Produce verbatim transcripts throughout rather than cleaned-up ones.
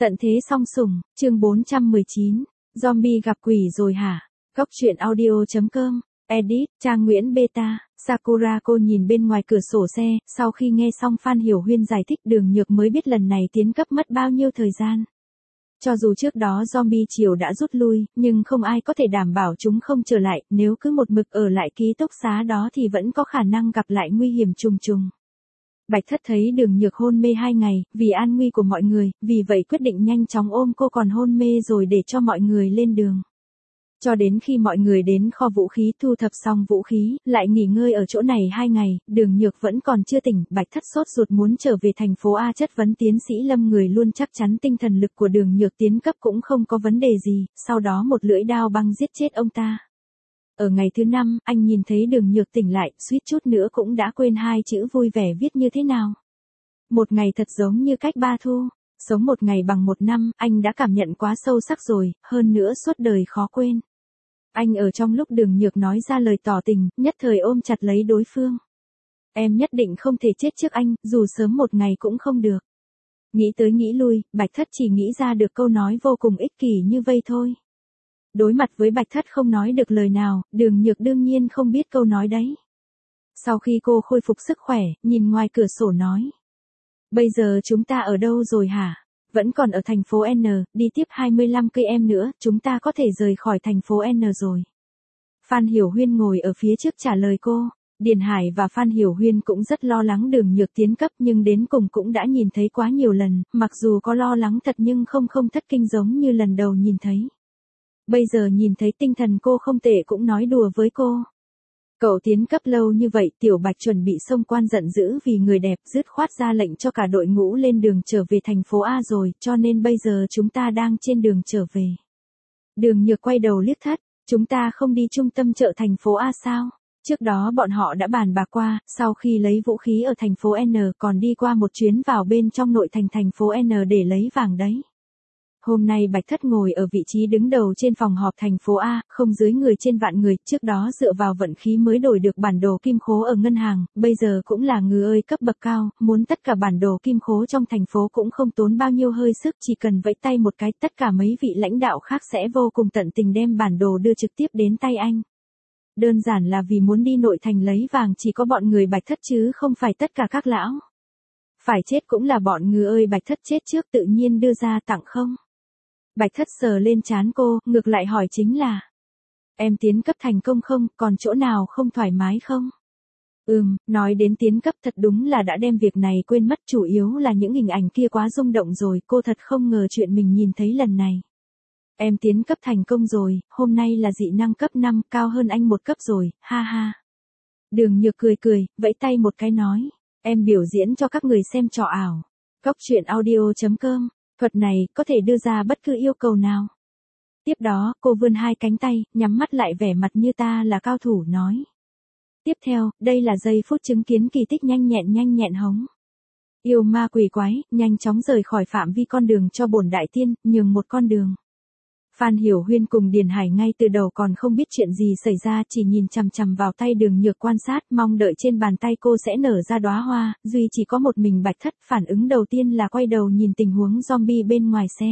Tận thế song sủng, chương bốn trăm mười chín, zombie gặp quỷ rồi hả? Góc truyện audio chấm com, edit, Trang Nguyễn Beta, Sakura cô nhìn bên ngoài cửa sổ xe, sau khi nghe xong Phan Hiểu Huyên giải thích Đường Nhược mới biết lần này tiến cấp mất bao nhiêu thời gian. Cho dù trước đó zombie triều đã rút lui, nhưng không ai có thể đảm bảo chúng không trở lại, nếu cứ một mực ở lại ký túc xá đó thì vẫn có khả năng gặp lại nguy hiểm trùng trùng. Bạch Thất thấy Đường Nhược hôn mê hai ngày, vì an nguy của mọi người, vì vậy quyết định nhanh chóng ôm cô còn hôn mê rồi để cho mọi người lên đường. Cho đến khi mọi người đến kho vũ khí thu thập xong vũ khí, lại nghỉ ngơi ở chỗ này hai ngày, Đường Nhược vẫn còn chưa tỉnh, Bạch Thất sốt ruột muốn trở về thành phố A chất vấn tiến sĩ Lâm người luôn chắc chắn tinh thần lực của Đường Nhược tiến cấp cũng không có vấn đề gì, sau đó một lưỡi đao băng giết chết ông ta. Ở ngày thứ năm, anh nhìn thấy Đường Nhược tỉnh lại, suýt chút nữa cũng đã quên hai chữ vui vẻ viết như thế nào. Một ngày thật giống như cách ba thu, sống một ngày bằng một năm, anh đã cảm nhận quá sâu sắc rồi, hơn nữa suốt đời khó quên. Anh ở trong lúc Đường Nhược nói ra lời tỏ tình, nhất thời ôm chặt lấy đối phương. Em nhất định không thể chết trước anh, dù sớm một ngày cũng không được. Nghĩ tới nghĩ lui, Bạch Thất chỉ nghĩ ra được câu nói vô cùng ích kỷ như vây thôi. Đối mặt với Bạch Thất không nói được lời nào, Đường Nhược đương nhiên không biết câu nói đấy. Sau khi cô khôi phục sức khỏe, nhìn ngoài cửa sổ nói. Bây giờ chúng ta ở đâu rồi hả? Vẫn còn ở thành phố N, đi tiếp hai mươi lăm cây em nữa, chúng ta có thể rời khỏi thành phố N rồi. Phan Hiểu Huyên ngồi ở phía trước trả lời cô. Điền Hải và Phan Hiểu Huyên cũng rất lo lắng Đường Nhược tiến cấp nhưng đến cùng cũng đã nhìn thấy quá nhiều lần, mặc dù có lo lắng thật nhưng không không thất kinh giống như lần đầu nhìn thấy. Bây giờ nhìn thấy tinh thần cô không tệ cũng nói đùa với cô. Cậu tiến cấp lâu như vậy, Tiểu Bạch chuẩn bị xông quan giận dữ vì người đẹp, dứt khoát ra lệnh cho cả đội ngũ lên đường trở về thành phố A rồi, cho nên bây giờ chúng ta đang trên đường trở về. Đường Nhược quay đầu liếc Thất, chúng ta không đi trung tâm chợ thành phố A sao? Trước đó bọn họ đã bàn bạc qua, sau khi lấy vũ khí ở thành phố N còn đi qua một chuyến vào bên trong nội thành thành phố N để lấy vàng đấy. Hôm nay Bạch Thất ngồi ở vị trí đứng đầu trên phòng họp thành phố A, không dưới người trên vạn người, trước đó dựa vào vận khí mới đổi được bản đồ kim khố ở ngân hàng, bây giờ cũng là ngư ơi cấp bậc cao, muốn tất cả bản đồ kim khố trong thành phố cũng không tốn bao nhiêu hơi sức, chỉ cần vẫy tay một cái, tất cả mấy vị lãnh đạo khác sẽ vô cùng tận tình đem bản đồ đưa trực tiếp đến tay anh. Đơn giản là vì muốn đi nội thành lấy vàng chỉ có bọn người Bạch Thất chứ không phải tất cả các lão. Phải chết cũng là bọn ngư ơi Bạch Thất chết trước tự nhiên đưa ra tặng không. Bạch Thất sờ lên trán cô, ngược lại hỏi chính là. Em tiến cấp thành công không, còn chỗ nào không thoải mái không? Ừm, nói đến tiến cấp thật đúng là đã đem việc này quên mất, chủ yếu là những hình ảnh kia quá rung động rồi, cô thật không ngờ chuyện mình nhìn thấy lần này. Em tiến cấp thành công rồi, hôm nay là dị năng cấp năm, cao hơn anh một cấp rồi, ha ha. Đường Nhược cười cười, vẫy tay một cái nói, em biểu diễn cho các người xem trò ảo. Góc truyện audio chấm com. Thuật này có thể đưa ra bất cứ yêu cầu nào. Tiếp đó, cô vươn hai cánh tay, nhắm mắt lại vẻ mặt như ta là cao thủ nói. Tiếp theo, đây là giây phút chứng kiến kỳ tích nhanh nhẹn nhanh nhẹn hống. Yêu ma quỷ quái, nhanh chóng rời khỏi phạm vi con đường cho bổn đại tiên, nhường một con đường. Phan Hiểu Huyên cùng Điền Hải ngay từ đầu còn không biết chuyện gì xảy ra, chỉ nhìn chằm chằm vào tay Đường Nhược quan sát, mong đợi trên bàn tay cô sẽ nở ra đóa hoa, duy chỉ có một mình Bạch Thất, phản ứng đầu tiên là quay đầu nhìn tình huống zombie bên ngoài xe.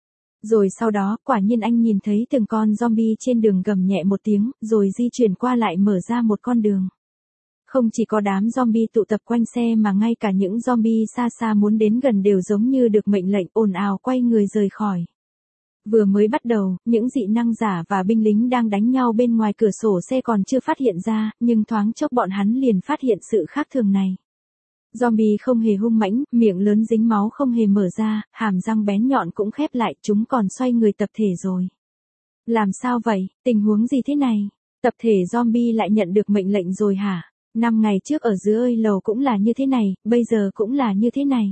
Rồi sau đó, quả nhiên anh nhìn thấy từng con zombie trên đường gầm nhẹ một tiếng, rồi di chuyển qua lại mở ra một con đường. Không chỉ có đám zombie tụ tập quanh xe mà ngay cả những zombie xa xa muốn đến gần đều giống như được mệnh lệnh ồn ào quay người rời khỏi. Vừa mới bắt đầu, những dị năng giả và binh lính đang đánh nhau bên ngoài cửa sổ xe còn chưa phát hiện ra, nhưng thoáng chốc bọn hắn liền phát hiện sự khác thường này. Zombie không hề hung mãnh, miệng lớn dính máu không hề mở ra, hàm răng bén nhọn cũng khép lại, chúng còn xoay người tập thể rồi. Làm sao vậy, tình huống gì thế này? Tập thể zombie lại nhận được mệnh lệnh rồi hả? Năm ngày trước ở dưới ơi lầu cũng là như thế này, bây giờ cũng là như thế này.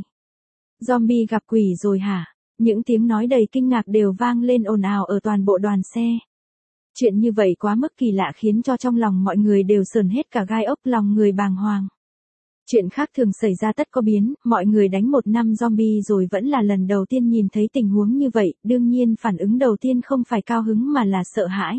Zombie gặp quỷ rồi hả? Những tiếng nói đầy kinh ngạc đều vang lên ồn ào ở toàn bộ đoàn xe. Chuyện như vậy quá mức kỳ lạ khiến cho trong lòng mọi người đều sờn hết cả gai ốc, lòng người bàng hoàng. Chuyện khác thường xảy ra tất có biến, mọi người đánh một năm zombie rồi vẫn là lần đầu tiên nhìn thấy tình huống như vậy, đương nhiên phản ứng đầu tiên không phải cao hứng mà là sợ hãi.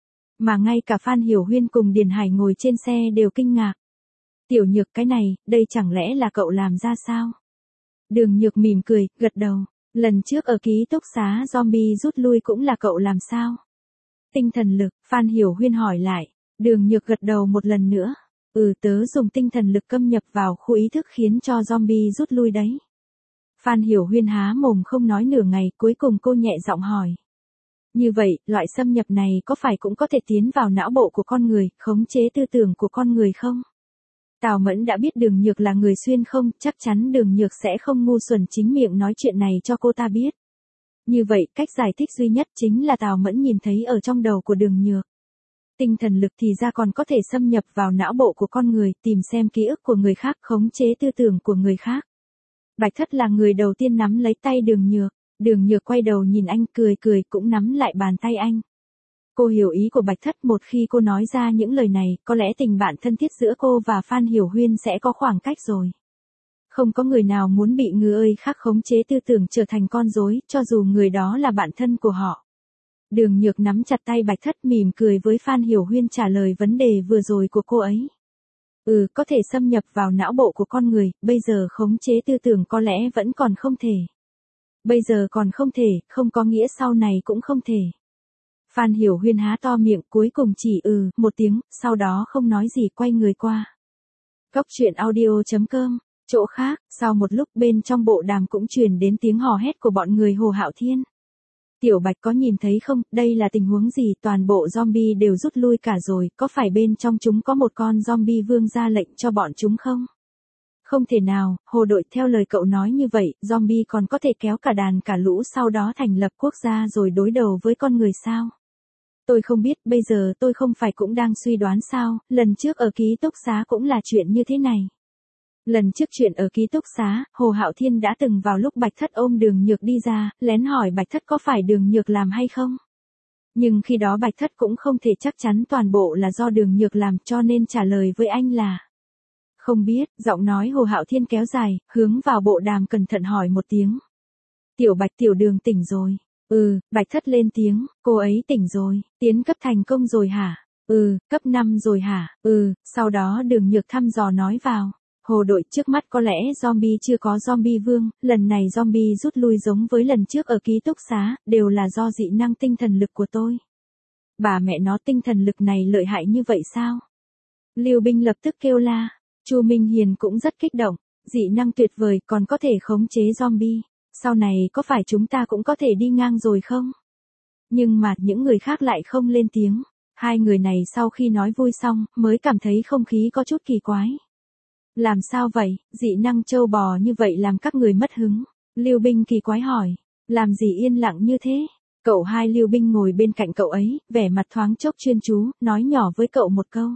Mà ngay cả Phan Hiểu Huyên cùng Điền Hải ngồi trên xe đều kinh ngạc. Tiểu Nhược cái này, đây chẳng lẽ là cậu làm ra sao? Đường Nhược mỉm cười, gật đầu. Lần trước ở ký túc xá zombie rút lui cũng là cậu làm sao? Tinh thần lực, Phan Hiểu Huyên hỏi lại. Đường Nhược gật đầu một lần nữa. Ừ, tớ dùng tinh thần lực câm nhập vào khu ý thức khiến cho zombie rút lui đấy. Phan Hiểu Huyên há mồm không nói nửa ngày, cuối cùng cô nhẹ giọng hỏi. Như vậy, loại xâm nhập này có phải cũng có thể tiến vào não bộ của con người, khống chế tư tưởng của con người không? Tào Mẫn đã biết Đường Nhược là người xuyên không, chắc chắn Đường Nhược sẽ không ngu xuẩn chính miệng nói chuyện này cho cô ta biết. Như vậy, cách giải thích duy nhất chính là Tào Mẫn nhìn thấy ở trong đầu của Đường Nhược. Tinh thần lực thì ra còn có thể xâm nhập vào não bộ của con người, tìm xem ký ức của người khác, khống chế tư tưởng của người khác. Bạch Thất là người đầu tiên nắm lấy tay Đường Nhược. Đường Nhược quay đầu nhìn anh cười cười cũng nắm lại bàn tay anh. Cô hiểu ý của Bạch Thất, một khi cô nói ra những lời này, có lẽ tình bạn thân thiết giữa cô và Phan Hiểu Huyên sẽ có khoảng cách rồi. Không có người nào muốn bị người ơi khác khống chế tư tưởng trở thành con rối, cho dù người đó là bạn thân của họ. Đường Nhược nắm chặt tay Bạch Thất mỉm cười với Phan Hiểu Huyên trả lời vấn đề vừa rồi của cô ấy. Ừ, có thể xâm nhập vào não bộ của con người, bây giờ khống chế tư tưởng có lẽ vẫn còn không thể. Bây giờ còn không thể, không có nghĩa sau này cũng không thể. Phan Hiểu Huyên há to miệng cuối cùng chỉ ừ, một tiếng, sau đó không nói gì quay người qua. Góc truyện audio chấm com, chỗ khác, sau một lúc bên trong bộ đàm cũng truyền đến tiếng hò hét của bọn người Hồ Hạo Thiên. Tiểu Bạch có nhìn thấy không, đây là tình huống gì, toàn bộ zombie đều rút lui cả rồi, có phải bên trong chúng có một con zombie vương ra lệnh cho bọn chúng không? Không thể nào, Hồ đội theo lời cậu nói như vậy, zombie còn có thể kéo cả đàn cả lũ sau đó thành lập quốc gia rồi đối đầu với con người sao? Tôi không biết, bây giờ tôi không phải cũng đang suy đoán sao, lần trước ở ký túc xá cũng là chuyện như thế này. Lần trước chuyện ở ký túc xá, Hồ Hạo Thiên đã từng vào lúc Bạch Thất ôm Đường Nhược đi ra, lén hỏi Bạch Thất có phải Đường Nhược làm hay không? Nhưng khi đó Bạch Thất cũng không thể chắc chắn toàn bộ là do Đường Nhược làm cho nên trả lời với anh là không biết, giọng nói Hồ Hạo Thiên kéo dài, hướng vào bộ đàm cẩn thận hỏi một tiếng. Tiểu Bạch Tiểu Đường tỉnh rồi. Ừ, Bạch Thất lên tiếng, cô ấy tỉnh rồi, tiến cấp thành công rồi hả? Ừ, cấp năm rồi hả? Ừ, sau đó Đường Nhược thăm dò nói vào. Hồ đội trước mắt có lẽ zombie chưa có zombie vương, lần này zombie rút lui giống với lần trước ở ký túc xá, đều là do dị năng tinh thần lực của tôi. Bà mẹ nó tinh thần lực này lợi hại như vậy sao? Lưu Binh lập tức kêu la. Chu Minh Hiền cũng rất kích động, dị năng tuyệt vời còn có thể khống chế zombie, sau này có phải chúng ta cũng có thể đi ngang rồi không? Nhưng mà những người khác lại không lên tiếng, hai người này sau khi nói vui xong mới cảm thấy không khí có chút kỳ quái. Làm sao vậy, dị năng trâu bò như vậy làm các người mất hứng? Lưu Binh kỳ quái hỏi, làm gì yên lặng như thế? Cậu hai Lưu Binh ngồi bên cạnh cậu ấy, vẻ mặt thoáng chốc chuyên chú, nói nhỏ với cậu một câu.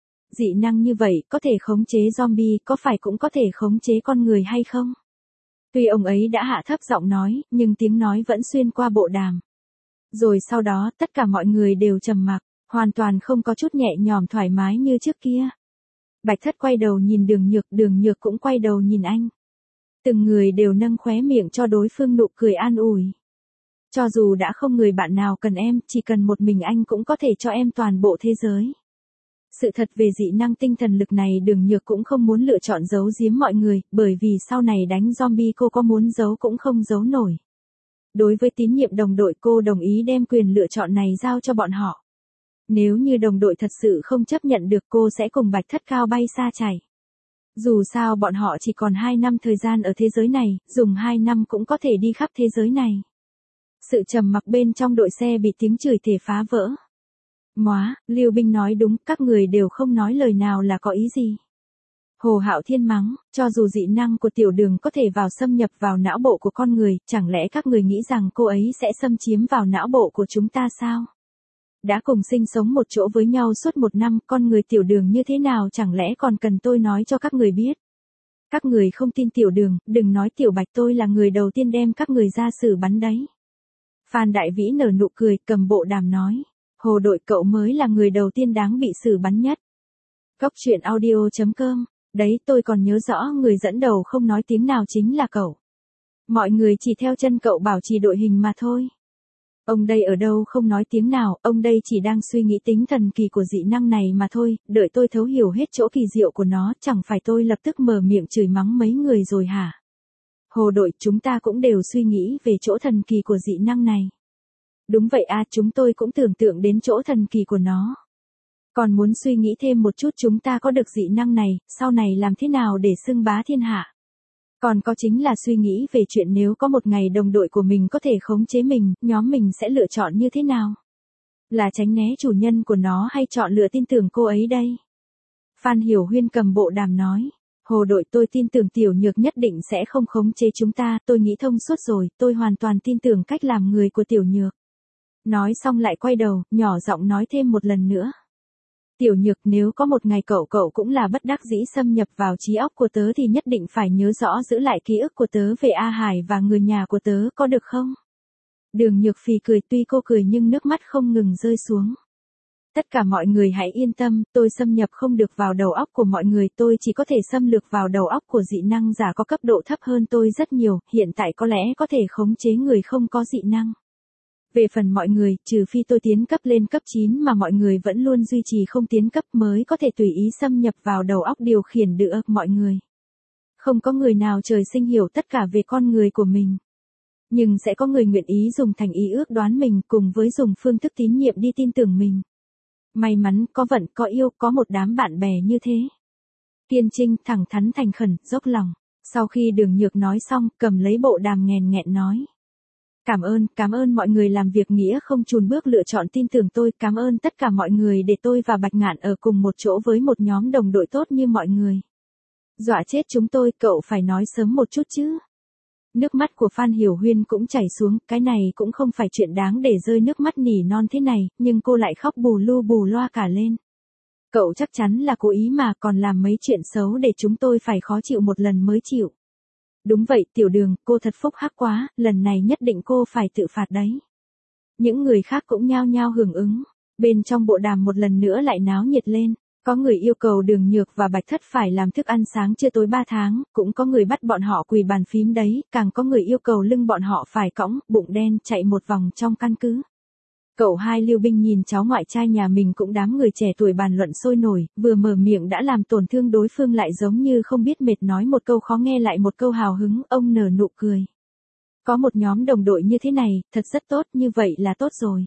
Dị năng như vậy có thể khống chế zombie, có phải cũng có thể khống chế con người hay không? Tuy ông ấy đã hạ thấp giọng nói, nhưng tiếng nói vẫn xuyên qua bộ đàm. Rồi sau đó tất cả mọi người đều trầm mặc, hoàn toàn không có chút nhẹ nhõm thoải mái như trước kia. Bạch Thất quay đầu nhìn Đường Nhược, Đường Nhược cũng quay đầu nhìn anh. Từng người đều nâng khóe miệng cho đối phương nụ cười an ủi. Cho dù đã không người bạn nào cần em, chỉ cần một mình anh cũng có thể cho em toàn bộ thế giới. Sự thật về dị năng tinh thần lực này Đường Nhược cũng không muốn lựa chọn giấu giếm mọi người, bởi vì sau này đánh zombie cô có muốn giấu cũng không giấu nổi. Đối với tín nhiệm đồng đội cô đồng ý đem quyền lựa chọn này giao cho bọn họ. Nếu như đồng đội thật sự không chấp nhận được cô sẽ cùng Bạch Thất cao bay xa chạy. Dù sao bọn họ chỉ còn hai năm thời gian ở thế giới này, dùng hai năm cũng có thể đi khắp thế giới này. Sự trầm mặc bên trong đội xe bị tiếng chửi thề phá vỡ. Móa, Lưu Binh nói đúng, các người đều không nói lời nào là có ý gì. Hồ Hạo Thiên mắng, cho dù dị năng của Tiểu Đường có thể vào xâm nhập vào não bộ của con người, chẳng lẽ các người nghĩ rằng cô ấy sẽ xâm chiếm vào não bộ của chúng ta sao? Đã cùng sinh sống một chỗ với nhau suốt một năm, con người Tiểu Đường như thế nào chẳng lẽ còn cần tôi nói cho các người biết? Các người không tin Tiểu Đường, đừng nói Tiểu Bạch tôi là người đầu tiên đem các người ra xử bắn đấy. Phan Đại Vĩ nở nụ cười, cầm bộ đàm nói. Hồ đội cậu mới là người đầu tiên đáng bị xử bắn nhất. Góc truyện audio chấm com, đấy tôi còn nhớ rõ người dẫn đầu không nói tiếng nào chính là cậu. Mọi người chỉ theo chân cậu bảo trì đội hình mà thôi. Ông đây ở đâu không nói tiếng nào, ông đây chỉ đang suy nghĩ tính thần kỳ của dị năng này mà thôi, đợi tôi thấu hiểu hết chỗ kỳ diệu của nó, chẳng phải tôi lập tức mở miệng chửi mắng mấy người rồi hả? Hồ đội, chúng ta cũng đều suy nghĩ về chỗ thần kỳ của dị năng này. Đúng vậy a, chúng tôi cũng tưởng tượng đến chỗ thần kỳ của nó. Còn muốn suy nghĩ thêm một chút chúng ta có được dị năng này, sau này làm thế nào để xưng bá thiên hạ. Còn có chính là suy nghĩ về chuyện nếu có một ngày đồng đội của mình có thể khống chế mình, nhóm mình sẽ lựa chọn như thế nào? Là tránh né chủ nhân của nó hay chọn lựa tin tưởng cô ấy đây? Phan Hiểu Huyên cầm bộ đàm nói. Hồ đội, tôi tin tưởng Tiểu Nhược nhất định sẽ không khống chế chúng ta, tôi nghĩ thông suốt rồi, tôi hoàn toàn tin tưởng cách làm người của Tiểu Nhược. Nói xong lại quay đầu, nhỏ giọng nói thêm một lần nữa. Tiểu Nhược, nếu có một ngày cậu cậu cũng là bất đắc dĩ xâm nhập vào trí óc của tớ thì nhất định phải nhớ rõ giữ lại ký ức của tớ về A Hải và người nhà của tớ, có được không? Đường Nhược phì cười, tuy cô cười nhưng nước mắt không ngừng rơi xuống. Tất cả mọi người hãy yên tâm, tôi xâm nhập không được vào đầu óc của mọi người, tôi chỉ có thể xâm lược vào đầu óc của dị năng giả có cấp độ thấp hơn tôi rất nhiều, hiện tại có lẽ có thể khống chế người không có dị năng. Về phần mọi người, trừ phi tôi tiến cấp lên cấp chín mà mọi người vẫn luôn duy trì không tiến cấp mới có thể tùy ý xâm nhập vào đầu óc điều khiển được mọi người. Không có người nào trời sinh hiểu tất cả về con người của mình. Nhưng sẽ có người nguyện ý dùng thành ý ước đoán mình cùng với dùng phương thức tín nhiệm đi tin tưởng mình. May mắn, có vận, có yêu, có một đám bạn bè như thế. Kiên Trinh thẳng thắn thành khẩn, dốc lòng. Sau khi Đường Nhược nói xong, cầm lấy bộ đàm nghèn nghẹn nói. Cảm ơn, cảm ơn mọi người làm việc nghĩa không chùn bước lựa chọn tin tưởng tôi, cảm ơn tất cả mọi người để tôi và Bạch Ngạn ở cùng một chỗ với một nhóm đồng đội tốt như mọi người. Dọa chết chúng tôi, cậu phải nói sớm một chút chứ. Nước mắt của Phan Hiểu Huyên cũng chảy xuống, cái này cũng không phải chuyện đáng để rơi nước mắt nỉ non thế này, nhưng cô lại khóc bù lu bù loa cả lên. Cậu chắc chắn là cố ý mà còn làm mấy chuyện xấu để chúng tôi phải khó chịu một lần mới chịu. Đúng vậy, Tiểu Đường, cô thật phúc hắc quá, lần này nhất định cô phải tự phạt đấy. Những người khác cũng nhao nhao hưởng ứng, bên trong bộ đàm một lần nữa lại náo nhiệt lên. Có người yêu cầu Đường Nhược và Bạch Thất phải làm thức ăn sáng trưa tối ba tháng, cũng có người bắt bọn họ quỳ bàn phím đấy, càng có người yêu cầu lưng bọn họ phải cõng, bụng đen chạy một vòng trong căn cứ. Cậu hai Lưu Binh nhìn cháu ngoại trai nhà mình cũng đám người trẻ tuổi bàn luận sôi nổi, vừa mở miệng đã làm tổn thương đối phương lại giống như không biết mệt nói một câu khó nghe lại một câu hào hứng, ông nở nụ cười. Có một nhóm đồng đội như thế này, thật rất tốt, như vậy là tốt rồi.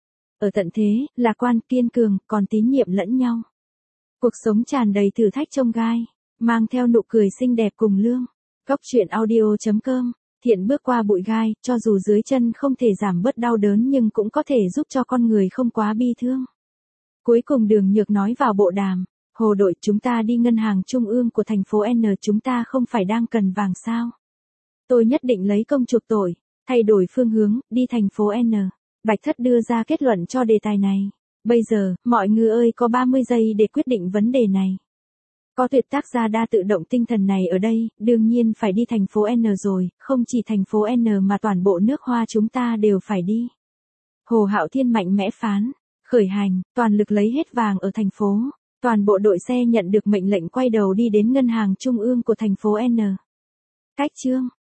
Ở tận thế, lạc quan, kiên cường, còn tín nhiệm lẫn nhau. Cuộc sống tràn đầy thử thách chông gai, mang theo nụ cười xinh đẹp cùng lương. Góc truyện audio chấm com, Thiện bước qua bụi gai, cho dù dưới chân không thể giảm bớt đau đớn nhưng cũng có thể giúp cho con người không quá bi thương. Cuối cùng Đường Nhược nói vào bộ đàm, Hồ đội, chúng ta đi ngân hàng trung ương của thành phố N, chúng ta không phải đang cần vàng sao? Tôi nhất định lấy công chuộc tội, thay đổi phương hướng, đi thành phố N. Bạch Thất đưa ra kết luận cho đề tài này. Bây giờ, mọi người ơi có ba mươi giây để quyết định vấn đề này. Có tuyệt tác gia đa tự động tinh thần này ở đây, đương nhiên phải đi thành phố N rồi, không chỉ thành phố N mà toàn bộ nước Hoa chúng ta đều phải đi. Hồ Hạo Thiên mạnh mẽ phán, khởi hành, toàn lực lấy hết vàng ở thành phố. Toàn bộ đội xe nhận được mệnh lệnh quay đầu đi đến ngân hàng trung ương của thành phố N. Cách chương